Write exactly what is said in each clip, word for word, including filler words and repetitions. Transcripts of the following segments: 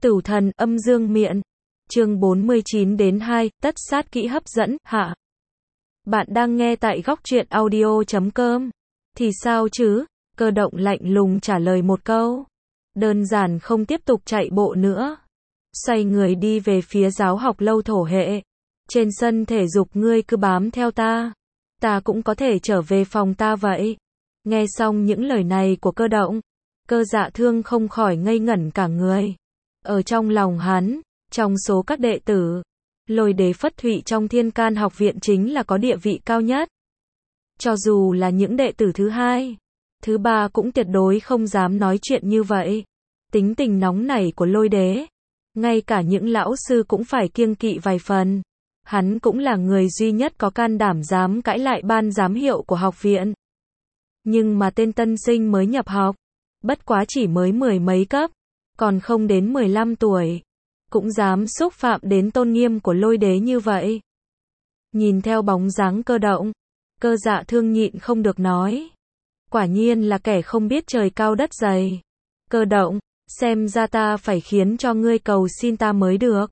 Tử thần âm dương miện. Chương bốn mươi chín đến hai, tất sát kỹ hấp dẫn, hạ. Bạn đang nghe tại góc truyện audio chấm com. Thì sao chứ? Cơ động lạnh lùng trả lời một câu. Đơn giản không tiếp tục chạy bộ nữa. Xoay người đi về phía giáo học lâu thổ hệ. Trên sân thể dục ngươi cứ bám theo ta. Ta cũng có thể trở về phòng ta vậy. Nghe xong những lời này của Cơ động, Cơ Dạ Thương không khỏi ngây ngẩn cả người. Ở trong lòng hắn, trong số các đệ tử, Lôi Đế Phất Thụy trong Thiên Can học viện chính là có địa vị cao nhất. Cho dù là những đệ tử thứ hai, thứ ba cũng tuyệt đối không dám nói chuyện như vậy. Tính tình nóng nảy của Lôi Đế, ngay cả những lão sư cũng phải kiêng kỵ vài phần. Hắn cũng là người duy nhất có can đảm dám cãi lại ban giám hiệu của học viện. Nhưng mà tên tân sinh mới nhập học, bất quá chỉ mới mười mấy cấp, còn không đến mười lăm tuổi, cũng dám xúc phạm đến tôn nghiêm của Lôi Đế như vậy. Nhìn theo bóng dáng Cơ động, Cơ Dạ Thương nhịn không được nói. Quả nhiên là kẻ không biết trời cao đất dày. Cơ động, xem ra ta phải khiến cho ngươi cầu xin ta mới được.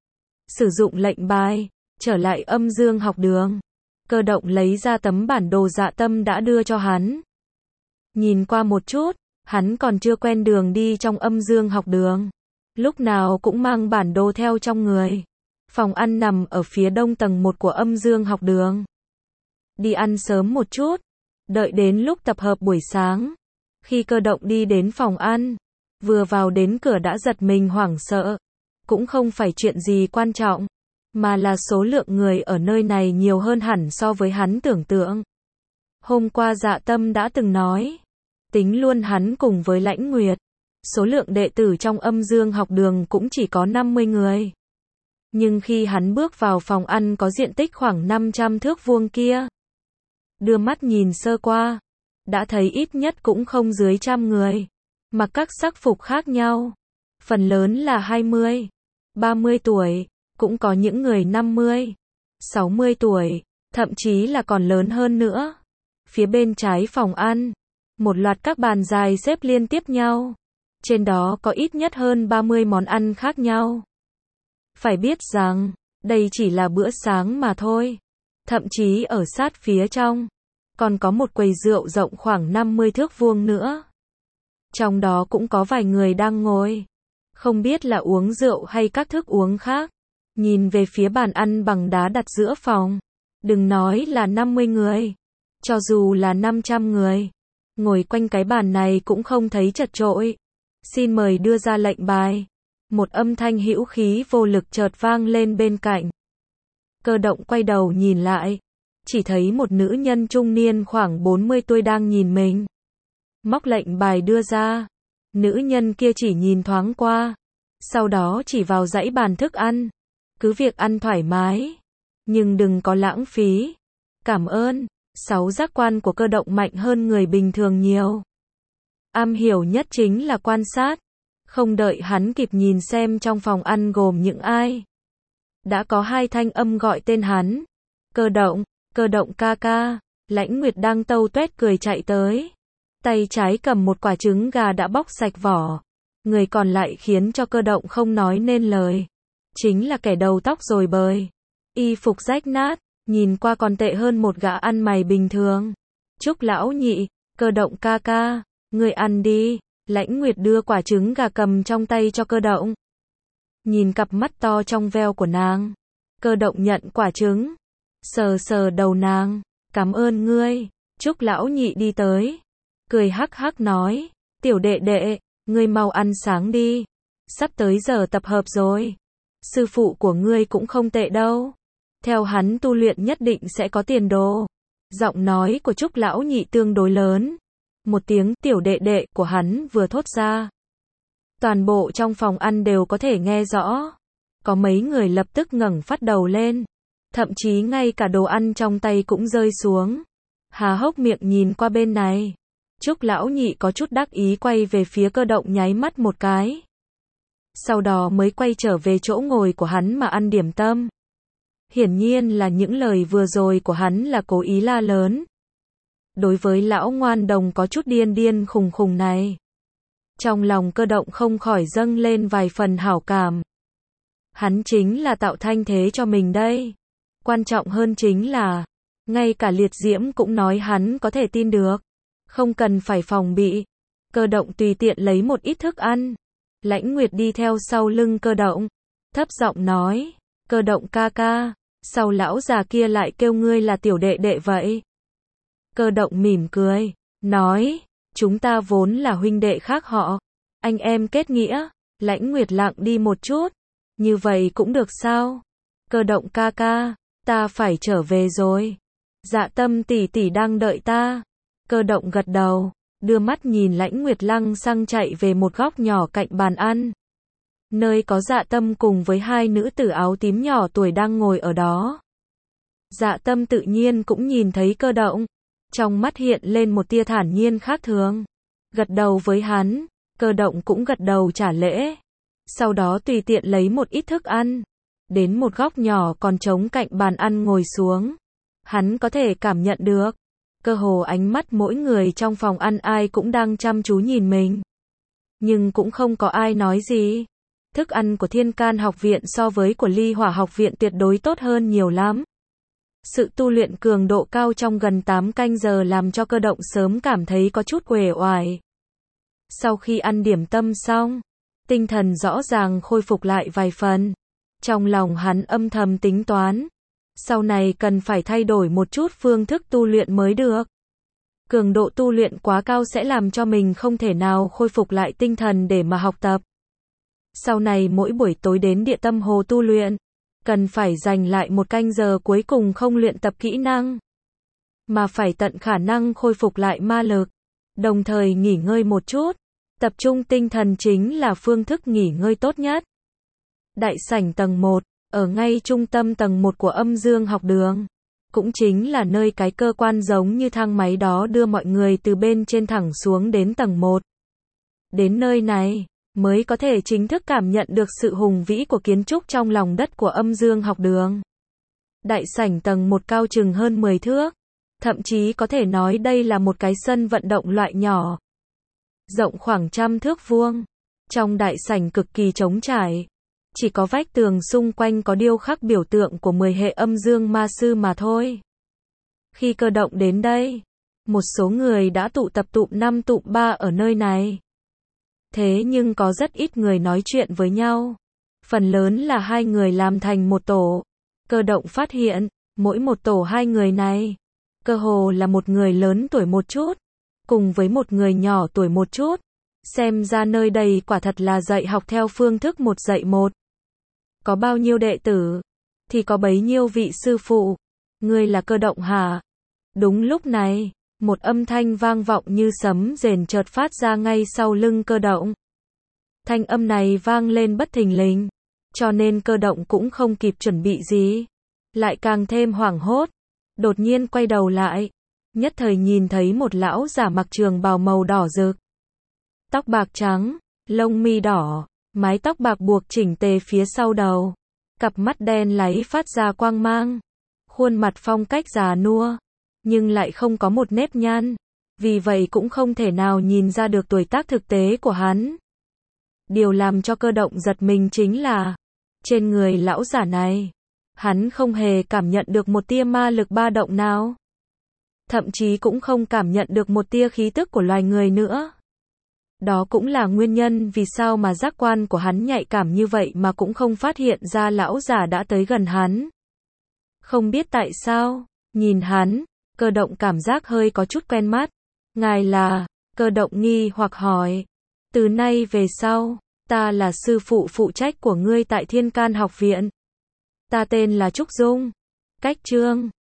Sử dụng lệnh bài, trở lại âm dương học đường. Cơ động lấy ra tấm bản đồ dạ tâm đã đưa cho hắn. Nhìn qua một chút, hắn còn chưa quen đường đi trong âm dương học đường. Lúc nào cũng mang bản đồ theo trong người. Phòng ăn nằm ở phía đông tầng một của âm dương học đường. Đi ăn sớm một chút, đợi đến lúc tập hợp buổi sáng. Khi Cơ động đi đến phòng ăn, vừa vào đến cửa đã giật mình hoảng sợ. Cũng không phải chuyện gì quan trọng, mà là số lượng người ở nơi này nhiều hơn hẳn so với hắn tưởng tượng. Hôm qua Dạ Tâm đã từng nói, tính luôn hắn cùng với Lãnh Nguyệt, số lượng đệ tử trong âm dương học đường cũng chỉ có năm mươi người. Nhưng khi hắn bước vào phòng ăn có diện tích khoảng năm trăm thước vuông kia, đưa mắt nhìn sơ qua, đã thấy ít nhất cũng không dưới trăm người, mặc các sắc phục khác nhau. Phần lớn là hai mươi, ba mươi tuổi, cũng có những người năm mươi, sáu mươi tuổi, thậm chí là còn lớn hơn nữa. Phía bên trái phòng ăn, một loạt các bàn dài xếp liên tiếp nhau. Trên đó có ít nhất hơn ba mươi món ăn khác nhau. Phải biết rằng, đây chỉ là bữa sáng mà thôi. Thậm chí ở sát phía trong, còn có một quầy rượu rộng khoảng năm mươi thước vuông nữa. Trong đó cũng có vài người đang ngồi. Không biết là uống rượu hay các thức uống khác. Nhìn về phía bàn ăn bằng đá đặt giữa phòng. Đừng nói là năm mươi người. Cho dù là năm trăm người. Ngồi quanh cái bàn này cũng không thấy chật chội. Xin mời đưa ra lệnh bài. Một âm thanh hữu khí vô lực chợt vang lên bên cạnh. Cơ động quay đầu nhìn lại. Chỉ thấy một nữ nhân trung niên khoảng bốn mươi tuổi đang nhìn mình. Móc lệnh bài đưa ra. Nữ nhân kia chỉ nhìn thoáng qua. Sau đó chỉ vào dãy bàn thức ăn. Cứ việc ăn thoải mái. Nhưng đừng có lãng phí. Cảm ơn. Sáu giác quan của Cơ động mạnh hơn người bình thường nhiều. Am hiểu nhất chính là quan sát. Không đợi hắn kịp nhìn xem trong phòng ăn gồm những ai. Đã có hai thanh âm gọi tên hắn. Cơ động, Cơ động ca ca. Lãnh Nguyệt đang tâu tuét cười chạy tới. Tay trái cầm một quả trứng gà đã bóc sạch vỏ. Người còn lại khiến cho Cơ động không nói nên lời. Chính là kẻ đầu tóc rối bời. Y phục rách nát, nhìn qua còn tệ hơn một gã ăn mày bình thường. Chúc lão nhị, Cơ động ca ca, người ăn đi. Lãnh Nguyệt đưa quả trứng gà cầm trong tay cho Cơ động. Nhìn cặp mắt to trong veo của nàng. Cơ động nhận quả trứng. Sờ sờ đầu nàng. Cảm ơn ngươi. Chúc lão nhị đi tới. Cười hắc hắc nói. Tiểu đệ đệ, ngươi mau ăn sáng đi. Sắp tới giờ tập hợp rồi. Sư phụ của ngươi cũng không tệ đâu. Theo hắn tu luyện nhất định sẽ có tiền đồ. Giọng nói của Trúc lão nhị tương đối lớn. Một tiếng tiểu đệ đệ của hắn vừa thốt ra. Toàn bộ trong phòng ăn đều có thể nghe rõ. Có mấy người lập tức ngẩng phát đầu lên. Thậm chí ngay cả đồ ăn trong tay cũng rơi xuống. Há hốc miệng nhìn qua bên này. Trúc lão nhị có chút đắc ý quay về phía Cơ động nháy mắt một cái. Sau đó mới quay trở về chỗ ngồi của hắn mà ăn điểm tâm. Hiển nhiên là những lời vừa rồi của hắn là cố ý la lớn. Đối với lão ngoan đồng có chút điên điên khùng khùng này. Trong lòng Cơ Động không khỏi dâng lên vài phần hảo cảm. Hắn chính là tạo thanh thế cho mình đây. Quan trọng hơn chính là, ngay cả Liệt Diễm cũng nói hắn có thể tin được. Không cần phải phòng bị. Cơ Động tùy tiện lấy một ít thức ăn. Lãnh Nguyệt đi theo sau lưng Cơ Động. Thấp giọng nói, Cơ Động ca ca, sao lão già kia lại kêu ngươi là tiểu đệ đệ vậy? Cơ Động mỉm cười, nói, chúng ta vốn là huynh đệ khác họ, anh em kết nghĩa. Lãnh Nguyệt lặng đi một chút, như vậy cũng được sao? Cơ Động ca ca, ta phải trở về rồi. Dạ Tâm tỷ tỷ đang đợi ta. Cơ Động gật đầu, đưa mắt nhìn Lãnh Nguyệt lăng xăng chạy về một góc nhỏ cạnh bàn ăn. Nơi có Dạ Tâm cùng với hai nữ tử áo tím nhỏ tuổi đang ngồi ở đó. Dạ Tâm tự nhiên cũng nhìn thấy Cơ Động. Trong mắt hiện lên một tia thản nhiên khác thường. Gật đầu với hắn, Cơ Động cũng gật đầu trả lễ. Sau đó tùy tiện lấy một ít thức ăn. Đến một góc nhỏ còn trống cạnh bàn ăn ngồi xuống. Hắn có thể cảm nhận được. Cơ hồ ánh mắt mỗi người trong phòng ăn ai cũng đang chăm chú nhìn mình. Nhưng cũng không có ai nói gì. Thức ăn của Thiên Can học viện so với của Ly Hỏa học viện tuyệt đối tốt hơn nhiều lắm. Sự tu luyện cường độ cao trong gần tám canh giờ làm cho Cơ Động sớm cảm thấy có chút uể oải. Sau khi ăn điểm tâm xong, tinh thần rõ ràng khôi phục lại vài phần. Trong lòng hắn âm thầm tính toán. Sau này cần phải thay đổi một chút phương thức tu luyện mới được. Cường độ tu luyện quá cao sẽ làm cho mình không thể nào khôi phục lại tinh thần để mà học tập. Sau này mỗi buổi tối đến Địa Tâm Hồ tu luyện, cần phải dành lại một canh giờ cuối cùng không luyện tập kỹ năng, mà phải tận khả năng khôi phục lại ma lực, đồng thời nghỉ ngơi một chút. Tập trung tinh thần chính là phương thức nghỉ ngơi tốt nhất. Đại sảnh tầng một, ở ngay trung tâm tầng một của Âm Dương học đường, cũng chính là nơi cái cơ quan giống như thang máy đó đưa mọi người từ bên trên thẳng xuống đến tầng một. Đến nơi này, mới có thể chính thức cảm nhận được sự hùng vĩ của kiến trúc trong lòng đất của Âm Dương học đường. Đại sảnh tầng một cao chừng hơn mười thước, thậm chí có thể nói đây là một cái sân vận động loại nhỏ, rộng khoảng trăm thước vuông. Trong đại sảnh cực kỳ trống trải, chỉ có vách tường xung quanh có điêu khắc biểu tượng của mười hệ âm dương ma sư mà thôi. Khi Cơ Động đến đây, một số người đã tụ tập tụm năm tụm ba ở nơi này. Thế nhưng có rất ít người nói chuyện với nhau. Phần lớn là hai người làm thành một tổ. Cơ Động phát hiện, mỗi một tổ hai người này, cơ hồ là một người lớn tuổi một chút, cùng với một người nhỏ tuổi một chút. Xem ra nơi đây quả thật là dạy học theo phương thức một dạy một. Có bao nhiêu đệ tử, thì có bấy nhiêu vị sư phụ. Ngươi là Cơ Động hả? Đúng lúc này, một âm thanh vang vọng như sấm rền chợt phát ra ngay sau lưng Cơ Động. Thanh âm này vang lên bất thình lình, cho nên Cơ Động cũng không kịp chuẩn bị gì, lại càng thêm hoảng hốt. Đột nhiên quay đầu lại, nhất thời nhìn thấy một lão giả mặc trường bào màu đỏ rực, tóc bạc trắng, lông mi đỏ, mái tóc bạc buộc chỉnh tề phía sau đầu, cặp mắt đen láy phát ra quang mang, khuôn mặt phong cách già nua, nhưng lại không có một nếp nhăn, vì vậy cũng không thể nào nhìn ra được tuổi tác thực tế của hắn. Điều làm cho Cơ Động giật mình chính là, trên người lão giả này, hắn không hề cảm nhận được một tia ma lực ba động nào. Thậm chí cũng không cảm nhận được một tia khí tức của loài người nữa. Đó cũng là nguyên nhân vì sao mà giác quan của hắn nhạy cảm như vậy mà cũng không phát hiện ra lão giả đã tới gần hắn. Không biết tại sao, nhìn hắn, Cơ Động cảm giác hơi có chút quen mắt. Ngài là? Cơ Động nghi hoặc hỏi. Từ nay về sau, ta là sư phụ phụ trách của ngươi tại Thiên Can học viện. Ta tên là Trúc Dung. Cách chương